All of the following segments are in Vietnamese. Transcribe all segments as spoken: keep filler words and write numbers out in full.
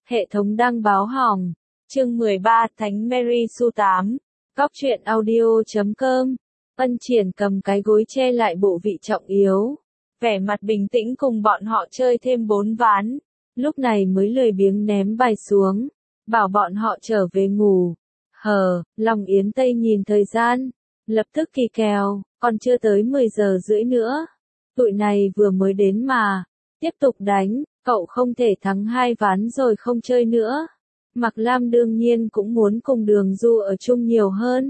Hệ thống đăng báo hỏng. Chương mười ba Thánh Mary Sue tám. Góc truyện audio chấm com. Ân Triển cầm cái gối che lại bộ vị trọng yếu. Vẻ mặt bình tĩnh cùng bọn họ chơi thêm bốn ván. Lúc này mới lười biếng ném bài xuống. Bảo bọn họ trở về ngủ. Hờ, Long Yến Tây nhìn thời gian. Lập tức kỳ kèo, còn chưa tới mười giờ rưỡi nữa. Tụi này vừa mới đến mà. Tiếp tục đánh, cậu không thể thắng hai ván rồi không chơi nữa. Mạc Lam đương nhiên cũng muốn cùng Đường Du ở chung nhiều hơn.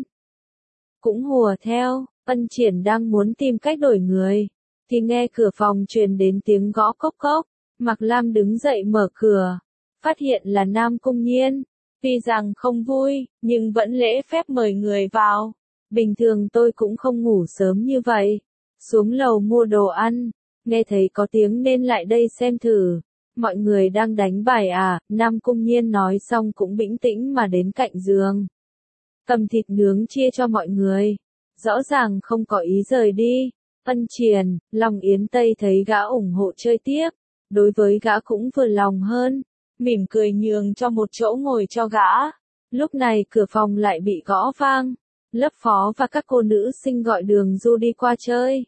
Cũng hùa theo, Ân Triển đang muốn tìm cách đổi người. Thì nghe cửa phòng truyền đến tiếng gõ cốc cốc. Mạc Lam đứng dậy mở cửa. Phát hiện là Nam Cung Nhiên. Tuy rằng không vui, nhưng vẫn lễ phép mời người vào. Bình thường tôi cũng không ngủ sớm như vậy. Xuống lầu mua đồ ăn. Nghe thấy có tiếng nên lại đây xem thử. Mọi người đang đánh bài à, Nam Cung Nhiên nói xong cũng bĩnh tĩnh mà đến cạnh giường. Cầm thịt nướng chia cho mọi người. Rõ ràng không có ý rời đi. Ân Triển, Long Yến Tây thấy gã ủng hộ chơi tiếp. Đối với gã cũng vừa lòng hơn. Mỉm cười nhường cho một chỗ ngồi cho gã. Lúc này cửa phòng lại bị gõ vang. Lớp phó và các cô nữ sinh gọi Đường Du đi qua chơi.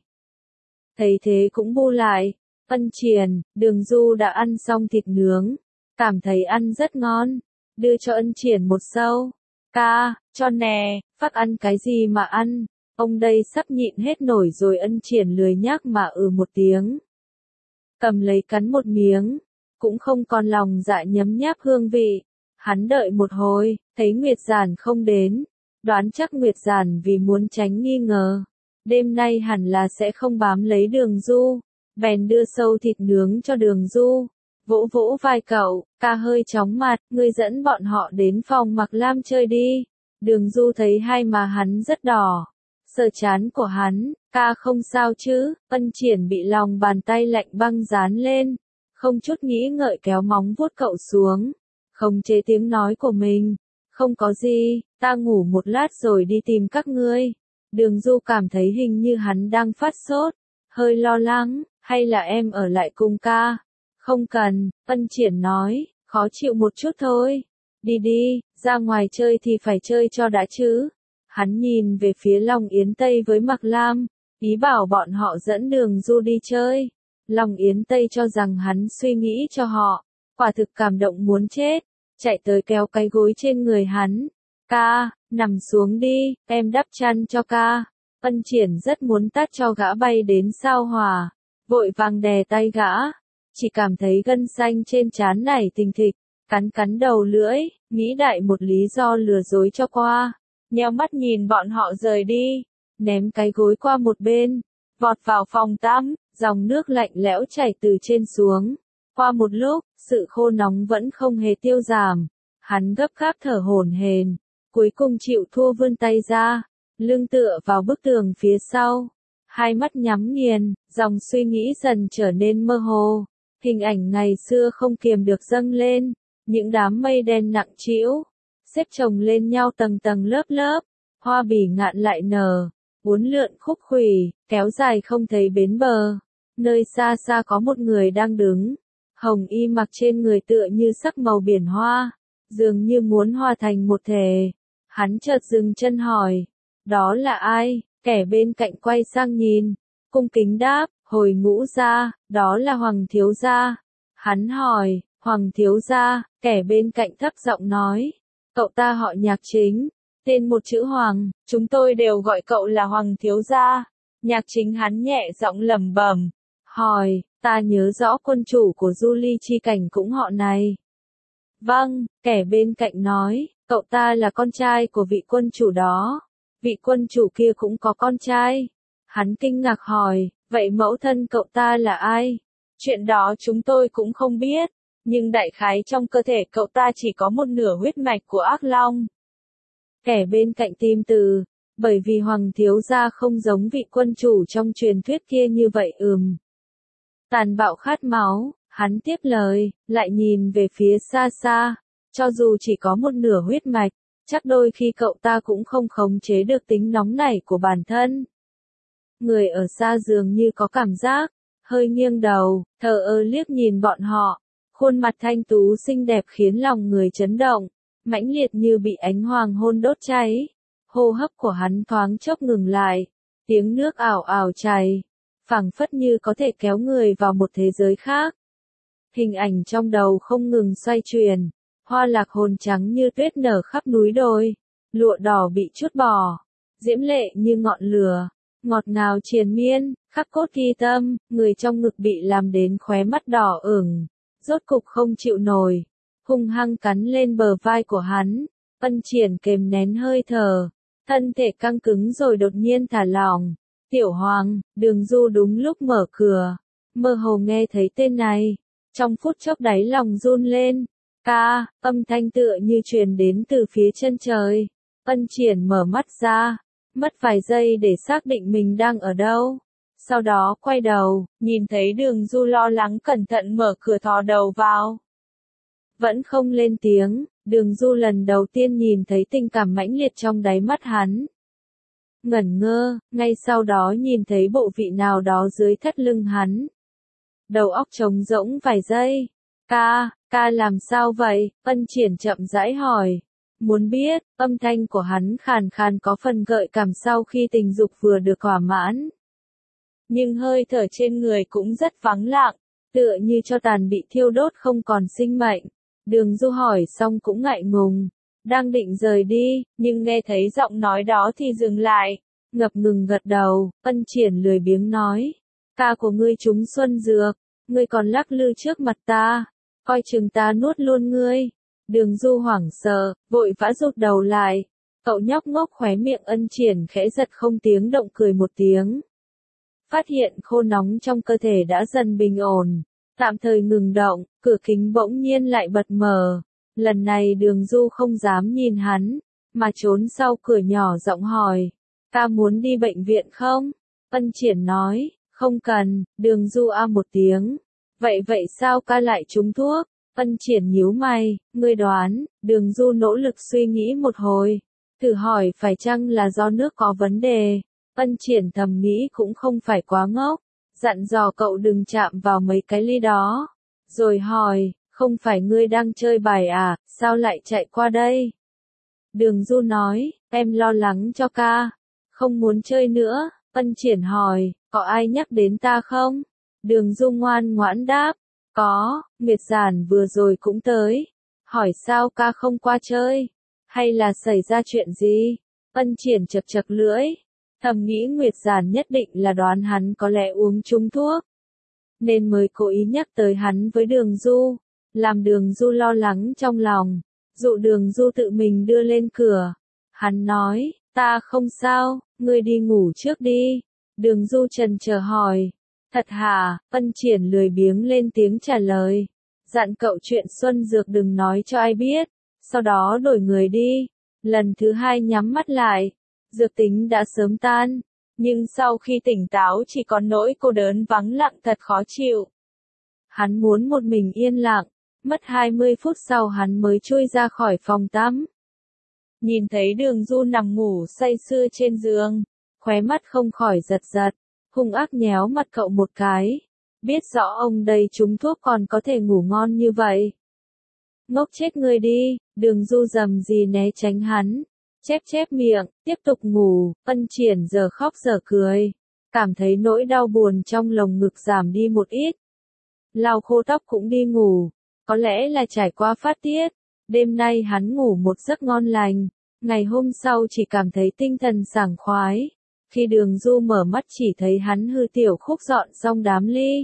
Thấy thế cũng bu lại. Ân Triển, Đường Du đã ăn xong thịt nướng. Cảm thấy ăn rất ngon. Đưa cho Ân Triển một sâu. Ca, cho nè, phát ăn cái gì mà ăn. Ông đây sắp nhịn hết nổi rồi. Ân Triển lười nhác mà ừ một tiếng. Cầm lấy cắn một miếng. Cũng không còn lòng dạ nhấm nháp hương vị. Hắn đợi một hồi, thấy Nguyệt Giản không đến. Đoán chắc Nguyệt Giản vì muốn tránh nghi ngờ. Đêm nay hẳn là sẽ không bám lấy Đường Du. Bèn đưa sâu thịt nướng cho Đường Du. Vỗ vỗ vai cậu, ca hơi chóng mặt, ngươi dẫn bọn họ đến phòng Mạc Lam chơi đi. Đường Du thấy hai má hắn rất đỏ. Sờ trán của hắn, ca không sao chứ. Ân Triển bị lòng bàn tay lạnh băng dán lên. Không chút nghĩ ngợi kéo móng vuốt cậu xuống. Không chế tiếng nói của mình. Không có gì, ta ngủ một lát rồi đi tìm các ngươi. Đường Du cảm thấy hình như hắn đang phát sốt. Hơi lo lắng, hay là em ở lại cùng ca? Không cần, Ân Triển nói, khó chịu một chút thôi. Đi đi, ra ngoài chơi thì phải chơi cho đã chứ. Hắn nhìn về phía Long Yến Tây với Mạc Lam, ý bảo bọn họ dẫn Đường Du đi chơi. Long Yến Tây cho rằng hắn suy nghĩ cho họ, quả thực cảm động muốn chết, chạy tới kéo cái gối trên người hắn. Ca, nằm xuống đi, em đắp chăn cho ca. Ân Triển rất muốn tát cho gã bay đến sao hỏa, vội vàng đè tay gã, chỉ cảm thấy gân xanh trên trán nảy thình thịch, cắn cắn đầu lưỡi, nghĩ đại một lý do lừa dối cho qua, nheo mắt nhìn bọn họ rời đi, ném cái gối qua một bên, vọt vào phòng tắm, dòng nước lạnh lẽo chảy từ trên xuống. Qua một lúc, sự khô nóng vẫn không hề tiêu giảm, hắn gấp gáp thở hổn hển, cuối cùng chịu thua vươn tay ra, lưng tựa vào bức tường phía sau, hai mắt nhắm nghiền, dòng suy nghĩ dần trở nên mơ hồ, hình ảnh ngày xưa không kiềm được dâng lên, những đám mây đen nặng trĩu, xếp chồng lên nhau tầng tầng lớp lớp, hoa bỉ ngạn lại nở, uốn lượn khúc khuỷu, kéo dài không thấy bến bờ, nơi xa xa có một người đang đứng, hồng y mặc trên người tựa như sắc màu biển hoa, dường như muốn hòa thành một thể. Hắn chợt dừng chân hỏi, đó là ai? Kẻ bên cạnh quay sang nhìn, cung kính đáp, hồi Ngũ gia, đó là Hoàng thiếu gia. Hắn hỏi, Hoàng thiếu gia, kẻ bên cạnh thấp giọng nói, cậu ta họ Nhạc Chính, tên một chữ Hoàng, chúng tôi đều gọi cậu là Hoàng thiếu gia. Nhạc Chính hắn nhẹ giọng lẩm bẩm, hỏi, ta nhớ rõ quân chủ của Du Ly Chi Cảnh cũng họ này. Vâng, kẻ bên cạnh nói, cậu ta là con trai của vị quân chủ đó. Vị quân chủ kia cũng có con trai. Hắn kinh ngạc hỏi, vậy mẫu thân cậu ta là ai? Chuyện đó chúng tôi cũng không biết, nhưng đại khái trong cơ thể cậu ta chỉ có một nửa huyết mạch của ác long. Kẻ bên cạnh tìm từ, bởi vì Hoàng thiếu gia không giống vị quân chủ trong truyền thuyết kia như vậy ừm. Tàn bạo khát máu, hắn tiếp lời, lại nhìn về phía xa xa, cho dù chỉ có một nửa huyết mạch, chắc đôi khi cậu ta cũng không khống chế được tính nóng nảy của bản thân. Người ở xa dường như có cảm giác, hơi nghiêng đầu, thờ ơ liếc nhìn bọn họ, Khuôn mặt thanh tú xinh đẹp khiến lòng người chấn động, mãnh liệt như bị ánh hoàng hôn đốt cháy. Hô hấp của hắn thoáng chốc ngừng lại, tiếng nước ảo ảo chảy, phảng phất như có thể kéo người vào một thế giới khác. Hình ảnh trong đầu không ngừng xoay chuyển, hoa lạc hồn trắng như tuyết nở khắp núi đồi, lụa đỏ bị trút bỏ, diễm lệ như ngọn lửa, ngọt ngào triền miên, khắc cốt ghi tâm, người trong ngực bị làm đến khóe mắt đỏ ửng, rốt cục không chịu nổi, hung hăng cắn lên bờ vai của hắn. Ân Triển kềm nén hơi thở, thân thể căng cứng rồi đột nhiên thả lỏng. Tiểu Hoàng, Đường Du đúng lúc mở cửa, mơ hồ nghe thấy tên này, trong phút chốc đáy lòng run lên. Ca, âm thanh tựa như truyền đến từ phía chân trời. Ân Triển mở mắt ra, mất vài giây để xác định mình đang ở đâu. Sau đó quay đầu, nhìn thấy Đường Du lo lắng cẩn thận mở cửa thò đầu vào. Vẫn không lên tiếng, Đường Du lần đầu tiên nhìn thấy tình cảm mãnh liệt trong đáy mắt hắn. Ngẩn ngơ, ngay sau đó nhìn thấy bộ vị nào đó dưới thắt lưng hắn. Đầu óc trống rỗng vài giây. Ca, ca làm sao vậy? Ân Triển chậm rãi hỏi. Muốn biết, âm thanh của hắn khàn khàn có phần gợi cảm sau khi tình dục vừa được thỏa mãn. Nhưng hơi thở trên người cũng rất vắng lặng, tựa như cho tàn bị thiêu đốt không còn sinh mệnh. Đường Du hỏi xong cũng ngại ngùng, đang định rời đi, nhưng nghe thấy giọng nói đó thì dừng lại, ngập ngừng gật đầu. Ân Triển lười biếng nói, ca của ngươi trúng xuân dược, ngươi còn lắc lư trước mặt ta, coi chừng ta nuốt luôn ngươi. Đường Du hoảng sợ, vội vã rụt đầu lại, cậu nhóc ngốc khóe miệng Ân Triển khẽ giật không tiếng động cười một tiếng. Phát hiện khô nóng trong cơ thể đã dần bình ổn, tạm thời ngừng động, cửa kính bỗng nhiên lại bật mở. Lần này Đường Du không dám nhìn hắn, mà trốn sau cửa nhỏ giọng hỏi, ca muốn đi bệnh viện không? Ân Triển nói, không cần. Đường Du a một tiếng, vậy vậy sao ca lại trúng thuốc? Ân Triển nhíu mày, ngươi đoán. Đường Du nỗ lực suy nghĩ một hồi, thử hỏi phải chăng là do nước có vấn đề. Ân Triển thầm nghĩ cũng không phải quá ngốc, dặn dò cậu đừng chạm vào mấy cái ly đó, rồi hỏi, không phải ngươi đang chơi bài à, sao lại chạy qua đây? Đường Du nói, em lo lắng cho ca, không muốn chơi nữa. Ân Triển hỏi, có ai nhắc đến ta không? Đường Du ngoan ngoãn đáp, có, Nguyệt Giản vừa rồi cũng tới, hỏi sao ca không qua chơi, hay là xảy ra chuyện gì? Ân Triển chật chật lưỡi, thầm nghĩ Nguyệt Giản nhất định là đoán hắn có lẽ uống trúng thuốc, nên mới cố ý nhắc tới hắn với Đường Du, làm Đường Du lo lắng trong lòng, dụ Đường Du tự mình đưa lên cửa. Hắn nói, ta không sao, ngươi đi ngủ trước đi. Đường Du chần chờ hỏi, thật hả? Ân Triển lười biếng lên tiếng trả lời, dặn cậu chuyện xuân dược đừng nói cho ai biết, sau đó đổi người đi. Lần thứ hai nhắm mắt lại, dược tính đã sớm tan, nhưng sau khi tỉnh táo chỉ còn nỗi cô đơn vắng lặng thật khó chịu. Hắn muốn một mình yên lặng, mất hai mươi phút sau hắn mới chui ra khỏi phòng tắm. Nhìn thấy Đường Du nằm ngủ say sưa trên giường, khóe mắt không khỏi giật giật, hung ác nhéo mặt cậu một cái, biết rõ ông đây trúng thuốc còn có thể ngủ ngon như vậy. Ngốc chết người đi. Đường Du rầm rì né tránh hắn, chép chép miệng, tiếp tục ngủ. Ân Triển giờ khóc giờ cười, cảm thấy nỗi đau buồn trong lồng ngực giảm đi một ít. Lau khô tóc cũng đi ngủ, có lẽ là trải qua phát tiết, đêm nay hắn ngủ một giấc ngon lành, ngày hôm sau chỉ cảm thấy tinh thần sảng khoái. Khi Đường Du mở mắt chỉ thấy hắn hư tiểu khúc dọn xong đám ly,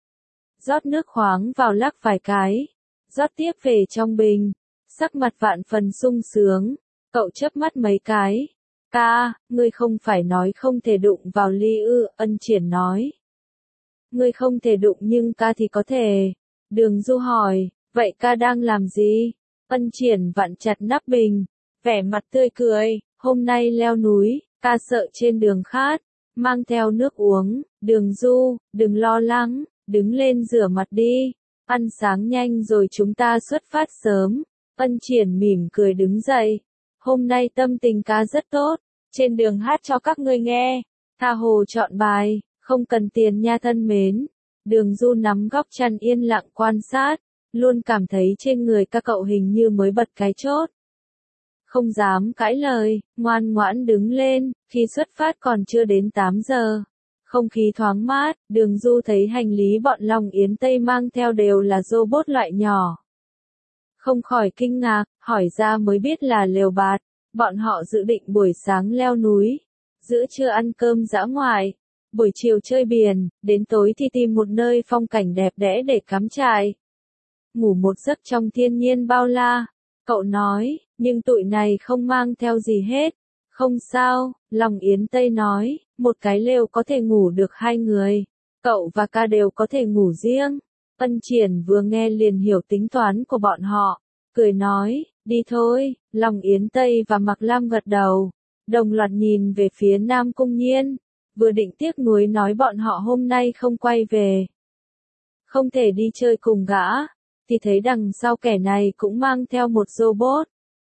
rót nước khoáng vào lắc vài cái, rót tiếp về trong bình, sắc mặt vạn phần sung sướng. Cậu chớp mắt mấy cái, ca, ngươi không phải nói không thể đụng vào ly ư? Ân Triển nói, ngươi không thể đụng nhưng ca thì có thể. Đường Du hỏi, vậy ca đang làm gì? Ân Triển vặn chặt nắp bình, vẻ mặt tươi cười, hôm nay leo núi, ca sợ trên đường khát, mang theo nước uống. Đường Du, đừng lo lắng, đứng lên rửa mặt đi, ăn sáng nhanh rồi chúng ta xuất phát sớm. Ân Triển mỉm cười đứng dậy, hôm nay tâm tình ca rất tốt, trên đường hát cho các ngươi nghe, tha hồ chọn bài, không cần tiền nha thân mến. Đường Du nắm góc chăn yên lặng quan sát, luôn cảm thấy trên người các cậu hình như mới bật cái chốt. Không dám cãi lời, ngoan ngoãn đứng lên, khi xuất phát còn chưa đến tám giờ. Không khí thoáng mát, Đường Du thấy hành lý bọn Long Yến Tây mang theo đều là robot loại nhỏ. Không khỏi kinh ngạc, hỏi ra mới biết là lều bạt, bọn họ dự định buổi sáng leo núi, giữa trưa ăn cơm dã ngoại, buổi chiều chơi biển, đến tối thì tìm một nơi phong cảnh đẹp đẽ để cắm trại. Ngủ một giấc trong thiên nhiên bao la. Cậu nói, nhưng tụi này không mang theo gì hết. Không sao, Long Yến Tây nói, một cái lều có thể ngủ được hai người. Cậu và ca đều có thể ngủ riêng. Ân Triển vừa nghe liền hiểu tính toán của bọn họ. Cười nói, đi thôi, Long Yến Tây và Mạc Lam gật đầu. Đồng loạt nhìn về phía Nam Cung Nhiên. Vừa định tiếc nuối nói bọn họ hôm nay không quay về. Không thể đi chơi cùng gã. Thì thấy đằng sau kẻ này cũng mang theo một robot.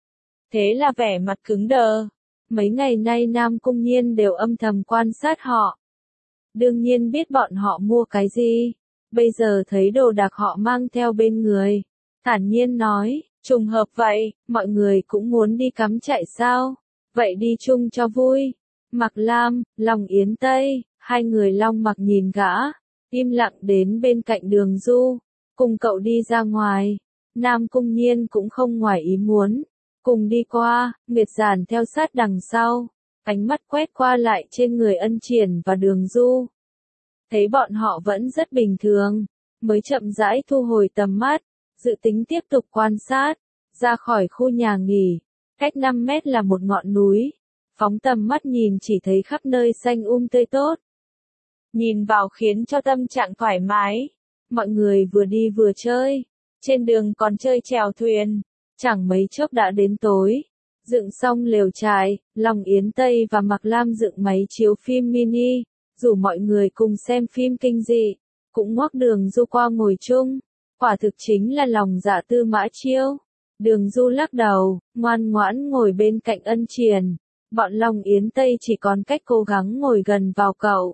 Thế là vẻ mặt cứng đờ. Mấy ngày nay Nam Cung Nhiên đều âm thầm quan sát họ. Đương nhiên biết bọn họ mua cái gì. Bây giờ thấy đồ đạc họ mang theo bên người. Thản nhiên nói, trùng hợp vậy, mọi người cũng muốn đi cắm trại sao? Vậy đi chung cho vui. Mạc Lam, Long Yến Tây, hai người Long Mặc nhìn gã, im lặng đến bên cạnh Đường Du. Cùng cậu đi ra ngoài. Nam Cung Nhiên cũng không ngoài ý muốn. Cùng đi qua, Nguyệt Giản theo sát đằng sau. Ánh mắt quét qua lại trên người Ân Triển và Đường Du. Thấy bọn họ vẫn rất bình thường. Mới chậm rãi thu hồi tầm mắt. Dự tính tiếp tục quan sát. Ra khỏi khu nhà nghỉ. Cách năm mét là một ngọn núi. Phóng tầm mắt nhìn chỉ thấy khắp nơi xanh um tươi tốt. Nhìn vào khiến cho tâm trạng thoải mái. Mọi người vừa đi vừa chơi. Trên đường còn chơi chèo thuyền. Chẳng mấy chốc đã đến tối. Dựng xong lều trại, Long Yến Tây và Mạc Lam dựng máy chiếu phim mini. Rủ mọi người cùng xem phim kinh dị. Cũng ngoắc Đường Du qua ngồi chung. Quả thực chính là lòng dạ Tư Mã Chiêu. Đường Du lắc đầu, ngoan ngoãn ngồi bên cạnh Ân Triển. Bọn Long Yến Tây chỉ còn cách cố gắng ngồi gần vào cậu.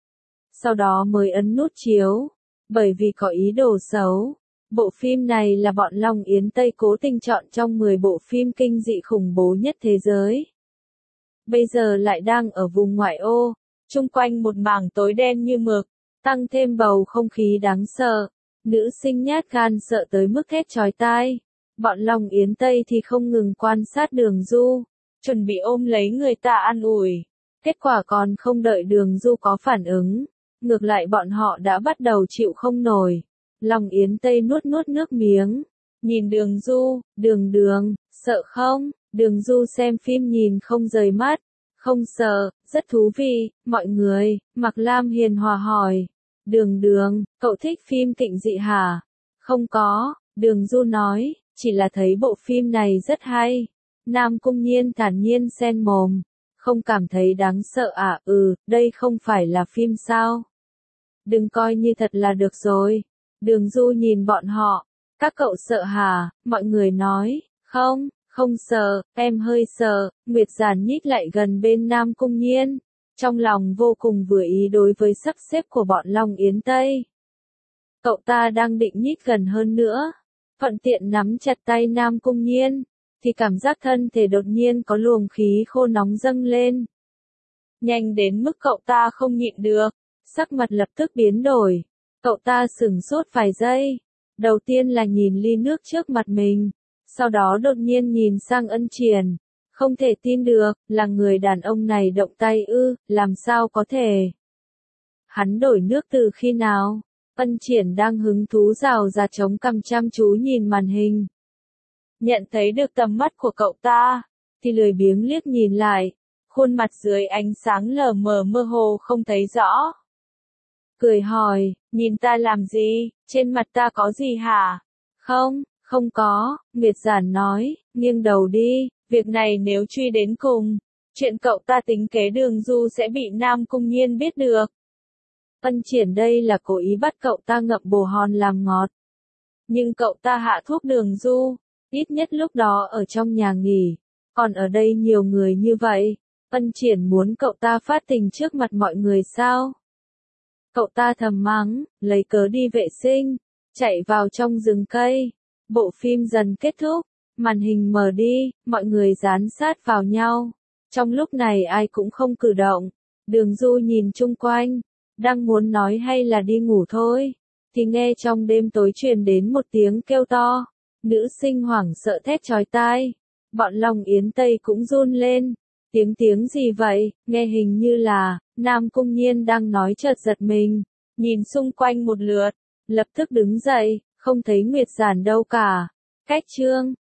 Sau đó mới ấn nút chiếu. Bởi vì có ý đồ xấu. Bộ phim này là bọn Long Yến Tây cố tình chọn trong mười bộ phim kinh dị khủng bố nhất thế giới. Bây giờ lại đang ở vùng ngoại ô, chung quanh một mảng tối đen như mực, tăng thêm bầu không khí đáng sợ. Nữ sinh nhát gan sợ tới mức thét chói tai. Bọn Long Yến Tây thì không ngừng quan sát Đường Du, chuẩn bị ôm lấy người ta an ủi. Kết quả còn không đợi Đường Du có phản ứng. Ngược lại bọn họ đã bắt đầu chịu không nổi. Long Yến Tây nuốt nuốt nước miếng. Nhìn Đường Du, đường đường, sợ không? Đường Du xem phim nhìn không rời mắt. Không sợ, rất thú vị, mọi người. Mạc Lam hiền hòa hỏi. Đường đường, cậu thích phim kinh dị hả? Không có, Đường Du nói, chỉ là thấy bộ phim này rất hay. Nam Cung Nhiên thản nhiên xen mồm. Không cảm thấy đáng sợ à? Ừ, đây không phải là phim sao? Đừng coi như thật là được rồi. Đường Du nhìn bọn họ. Các cậu sợ hả? Mọi người nói, không, không sợ, em hơi sợ. Nguyệt Giản nhích lại gần bên Nam Cung Nhiên. Trong lòng vô cùng vừa ý đối với sắp xếp của bọn Long Yến Tây. Cậu ta đang định nhích gần hơn nữa. Thuận tiện nắm chặt tay Nam Cung Nhiên. Thì cảm giác thân thể đột nhiên có luồng khí khô nóng dâng lên. Nhanh đến mức cậu ta không nhịn được. Sắc mặt lập tức biến đổi. Cậu ta sửng sốt vài giây. Đầu tiên là nhìn ly nước trước mặt mình. Sau đó đột nhiên nhìn sang Ân Triển. Không thể tin được, là người đàn ông này động tay ư, làm sao có thể. Hắn đổi nước từ khi nào? Ân Triển đang hứng thú rào ra chống cằm chăm chú nhìn màn hình. Nhận thấy được tầm mắt của cậu ta, thì lười biếng liếc nhìn lại. Khuôn mặt dưới ánh sáng lờ mờ mơ hồ không thấy rõ. Cười hỏi, nhìn ta làm gì, trên mặt ta có gì hả? Không, không có, Nguyệt Giản nói, nghiêng đầu đi, việc này nếu truy đến cùng, chuyện cậu ta tính kế Đường Du sẽ bị Nam Cung Nhiên biết được. Ân Triển đây là cố ý bắt cậu ta ngậm bồ hòn làm ngọt. Nhưng cậu ta hạ thuốc Đường Du, ít nhất lúc đó ở trong nhà nghỉ, còn ở đây nhiều người như vậy, Ân Triển muốn cậu ta phát tình trước mặt mọi người sao? Cậu ta thầm mắng, lấy cớ đi vệ sinh, chạy vào trong rừng cây. Bộ phim dần kết thúc, màn hình mờ đi, mọi người dán sát vào nhau. Trong lúc này ai cũng không cử động. Đường Du nhìn chung quanh, đang muốn nói hay là đi ngủ thôi, thì nghe trong đêm tối truyền đến một tiếng kêu to. Nữ sinh hoảng sợ thét chói tai. Bọn Long Yến Tây cũng run lên. Tiếng tiếng gì vậy? Nghe hình như là Nam Cung Nhiên đang nói, chợt giật mình, nhìn xung quanh một lượt, lập tức đứng dậy, không thấy Nguyệt Giản đâu cả. Cách chương